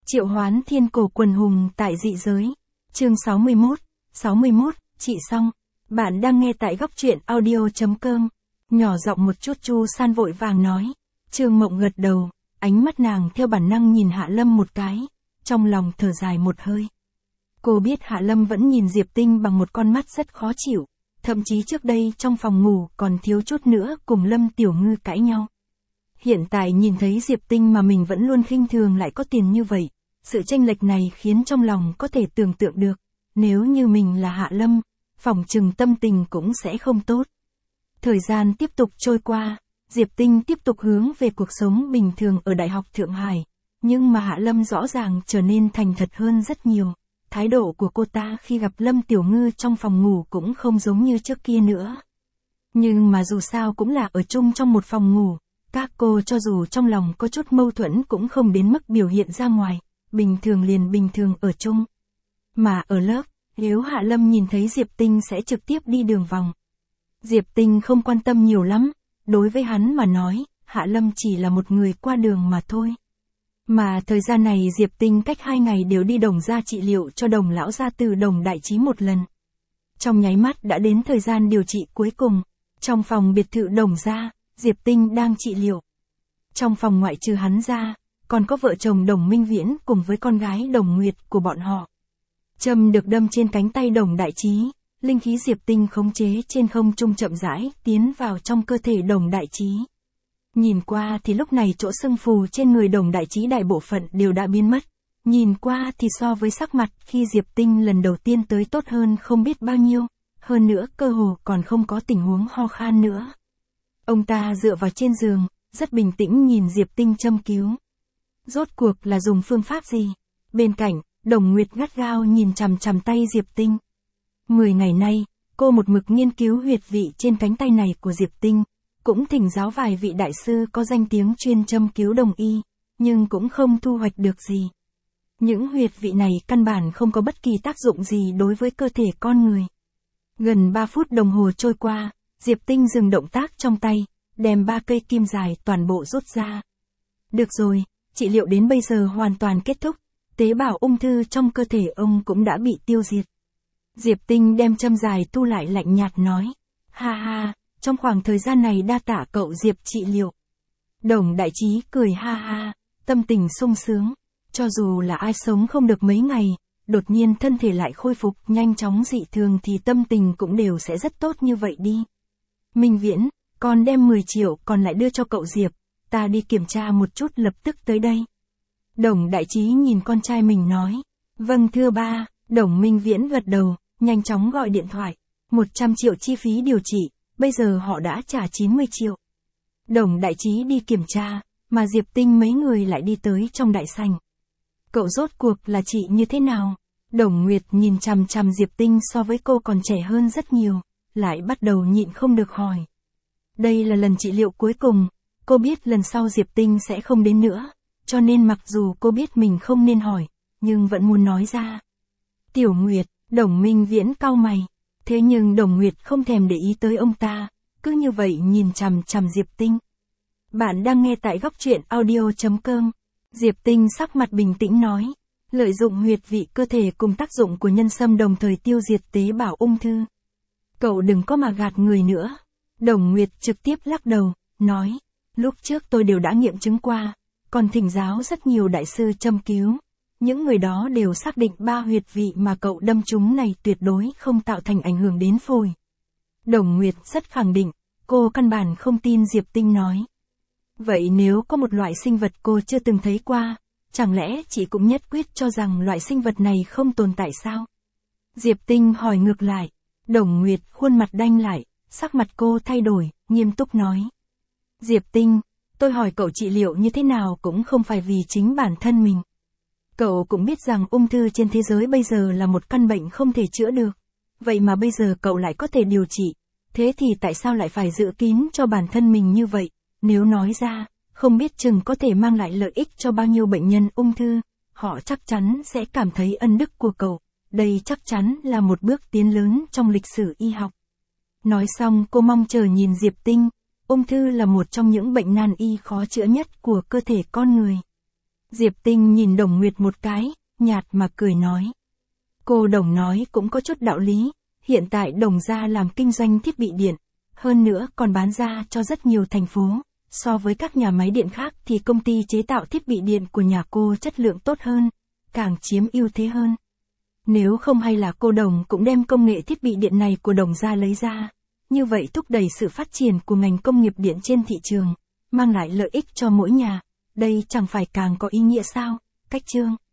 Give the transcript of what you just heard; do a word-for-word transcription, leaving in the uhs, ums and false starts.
Triệu hoán thiên cổ quần hùng tại dị giới. Chương sáu mươi mốt, sáu mươi mốt, chị xong. Bạn đang nghe tại góc truyện audio.com. Nhỏ giọng một chút Chu San vội vàng nói. Trương Mộng gật đầu, ánh mắt nàng theo bản năng nhìn Hạ Lâm một cái, trong lòng thở dài một hơi. Cô biết Hạ Lâm vẫn nhìn Diệp Tinh bằng một con mắt rất khó chịu, thậm chí trước đây trong phòng ngủ còn thiếu chút nữa cùng Lâm Tiểu Ngư cãi nhau. Hiện tại nhìn thấy Diệp Tinh mà mình vẫn luôn khinh thường lại có tiền như vậy, sự chênh lệch này khiến trong lòng có thể tưởng tượng được, nếu như mình là Hạ Lâm, phỏng chừng tâm tình cũng sẽ không tốt. Thời gian tiếp tục trôi qua, Diệp Tinh tiếp tục hướng về cuộc sống bình thường ở Đại học Thượng Hải, nhưng mà Hạ Lâm rõ ràng trở nên thành thật hơn rất nhiều. Thái độ của cô ta khi gặp Lâm Tiểu Ngư trong phòng ngủ cũng không giống như trước kia nữa. Nhưng mà dù sao cũng là ở chung trong một phòng ngủ, các cô cho dù trong lòng có chút mâu thuẫn cũng không đến mức biểu hiện ra ngoài, bình thường liền bình thường ở chung. Mà ở lớp, nếu Hạ Lâm nhìn thấy Diệp Tinh sẽ trực tiếp đi đường vòng. Diệp Tinh không quan tâm nhiều lắm, đối với hắn mà nói, Hạ Lâm chỉ là một người qua đường mà thôi. Mà thời gian này Diệp Tinh cách hai ngày đều đi Đồng gia trị liệu cho Đồng lão gia từ Đồng Đại Trí một lần. Trong nháy mắt đã đến thời gian điều trị cuối cùng, trong phòng biệt thự Đồng gia, Diệp Tinh đang trị liệu. Trong phòng ngoại trừ hắn ra, còn có vợ chồng Đồng Minh Viễn cùng với con gái Đồng Nguyệt của bọn họ. Châm được đâm trên cánh tay Đồng Đại Trí, linh khí Diệp Tinh khống chế trên không trung chậm rãi tiến vào trong cơ thể Đồng Đại Trí. Nhìn qua thì lúc này chỗ sưng phù trên người Đồng Đại Trí đại bộ phận đều đã biến mất. Nhìn qua thì so với sắc mặt khi Diệp Tinh lần đầu tiên tới tốt hơn không biết bao nhiêu, hơn nữa cơ hồ còn không có tình huống ho khan nữa. Ông ta dựa vào trên giường, rất bình tĩnh nhìn Diệp Tinh châm cứu. Rốt cuộc là dùng phương pháp gì? Bên cạnh, Đồng Nguyệt gắt gao nhìn chằm chằm tay Diệp Tinh. Mười ngày nay, cô một mực nghiên cứu huyệt vị trên cánh tay này của Diệp Tinh, cũng thỉnh giáo vài vị đại sư có danh tiếng chuyên châm cứu đồng y, nhưng cũng không thu hoạch được gì. Những huyệt vị này căn bản không có bất kỳ tác dụng gì đối với cơ thể con người. Gần ba phút đồng hồ trôi qua, Diệp Tinh dừng động tác trong tay, đem ba cây kim dài toàn bộ rút ra. Được rồi, trị liệu đến bây giờ hoàn toàn kết thúc, tế bào ung thư trong cơ thể ông cũng đã bị tiêu diệt. Diệp Tinh đem châm dài thu lại lạnh nhạt nói, ha ha, trong khoảng thời gian này đa tạ cậu Diệp trị liệu. Đồng Đại Trí cười ha ha, tâm tình sung sướng, cho dù là ai sống không được mấy ngày, đột nhiên thân thể lại khôi phục nhanh chóng dị thường thì tâm tình cũng đều sẽ rất tốt như vậy đi. Minh Viễn, con đem mười triệu còn lại đưa cho cậu Diệp, ta đi kiểm tra một chút lập tức tới đây. Đồng Đại Trí nhìn con trai mình nói, vâng thưa ba. Đồng Minh Viễn gật đầu, nhanh chóng gọi điện thoại, một trăm triệu chi phí điều trị, bây giờ họ đã trả chín mươi triệu. Đồng Đại Trí đi kiểm tra, mà Diệp Tinh mấy người lại đi tới trong đại sảnh. Cậu rốt cuộc là chị như thế nào? Đồng Nguyệt nhìn chằm chằm Diệp Tinh so với cô còn trẻ hơn rất nhiều, lại bắt đầu nhịn không được hỏi. Đây là lần trị liệu cuối cùng, cô biết lần sau Diệp Tinh sẽ không đến nữa, cho nên mặc dù cô biết mình không nên hỏi, nhưng vẫn muốn nói ra. Tiểu Nguyệt, Đồng Minh Viễn cau mày, thế nhưng Đồng Nguyệt không thèm để ý tới ông ta, cứ như vậy nhìn chằm chằm Diệp Tinh. Bạn đang nghe tại góc truyện audio.com. Diệp Tinh sắc mặt bình tĩnh nói, lợi dụng huyệt vị cơ thể cùng tác dụng của nhân sâm đồng thời tiêu diệt tế bào ung thư. Cậu đừng có mà gạt người nữa. Đồng Nguyệt trực tiếp lắc đầu, nói, lúc trước tôi đều đã nghiệm chứng qua, còn thỉnh giáo rất nhiều đại sư châm cứu. Những người đó đều xác định ba huyệt vị mà cậu đâm trúng này tuyệt đối không tạo thành ảnh hưởng đến phổi. Đồng Nguyệt rất khẳng định, cô căn bản không tin Diệp Tinh nói. Vậy nếu có một loại sinh vật cô chưa từng thấy qua, chẳng lẽ chị cũng nhất quyết cho rằng loại sinh vật này không tồn tại sao? Diệp Tinh hỏi ngược lại. Đồng Nguyệt khuôn mặt đanh lại, sắc mặt cô thay đổi, nghiêm túc nói. Diệp Tinh, tôi hỏi cậu trị liệu như thế nào cũng không phải vì chính bản thân mình. Cậu cũng biết rằng ung thư trên thế giới bây giờ là một căn bệnh không thể chữa được. Vậy mà bây giờ cậu lại có thể điều trị. Thế thì tại sao lại phải giữ kín cho bản thân mình như vậy? Nếu nói ra, không biết chừng có thể mang lại lợi ích cho bao nhiêu bệnh nhân ung thư. Họ chắc chắn sẽ cảm thấy ân đức của cậu. Đây chắc chắn là một bước tiến lớn trong lịch sử y học. Nói xong cô mong chờ nhìn Diệp Tinh. Ung thư là một trong những bệnh nan y khó chữa nhất của cơ thể con người. Diệp Tinh nhìn Đồng Nguyệt một cái, nhạt mà cười nói. Cô Đồng nói cũng có chút đạo lý, hiện tại Đồng gia làm kinh doanh thiết bị điện, hơn nữa còn bán ra cho rất nhiều thành phố, so với các nhà máy điện khác thì công ty chế tạo thiết bị điện của nhà cô chất lượng tốt hơn, càng chiếm ưu thế hơn. Nếu không hay là cô Đồng cũng đem công nghệ thiết bị điện này của Đồng gia lấy ra, như vậy thúc đẩy sự phát triển của ngành công nghiệp điện trên thị trường, mang lại lợi ích cho mỗi nhà, đây chẳng phải càng có ý nghĩa sao, Cách Trương.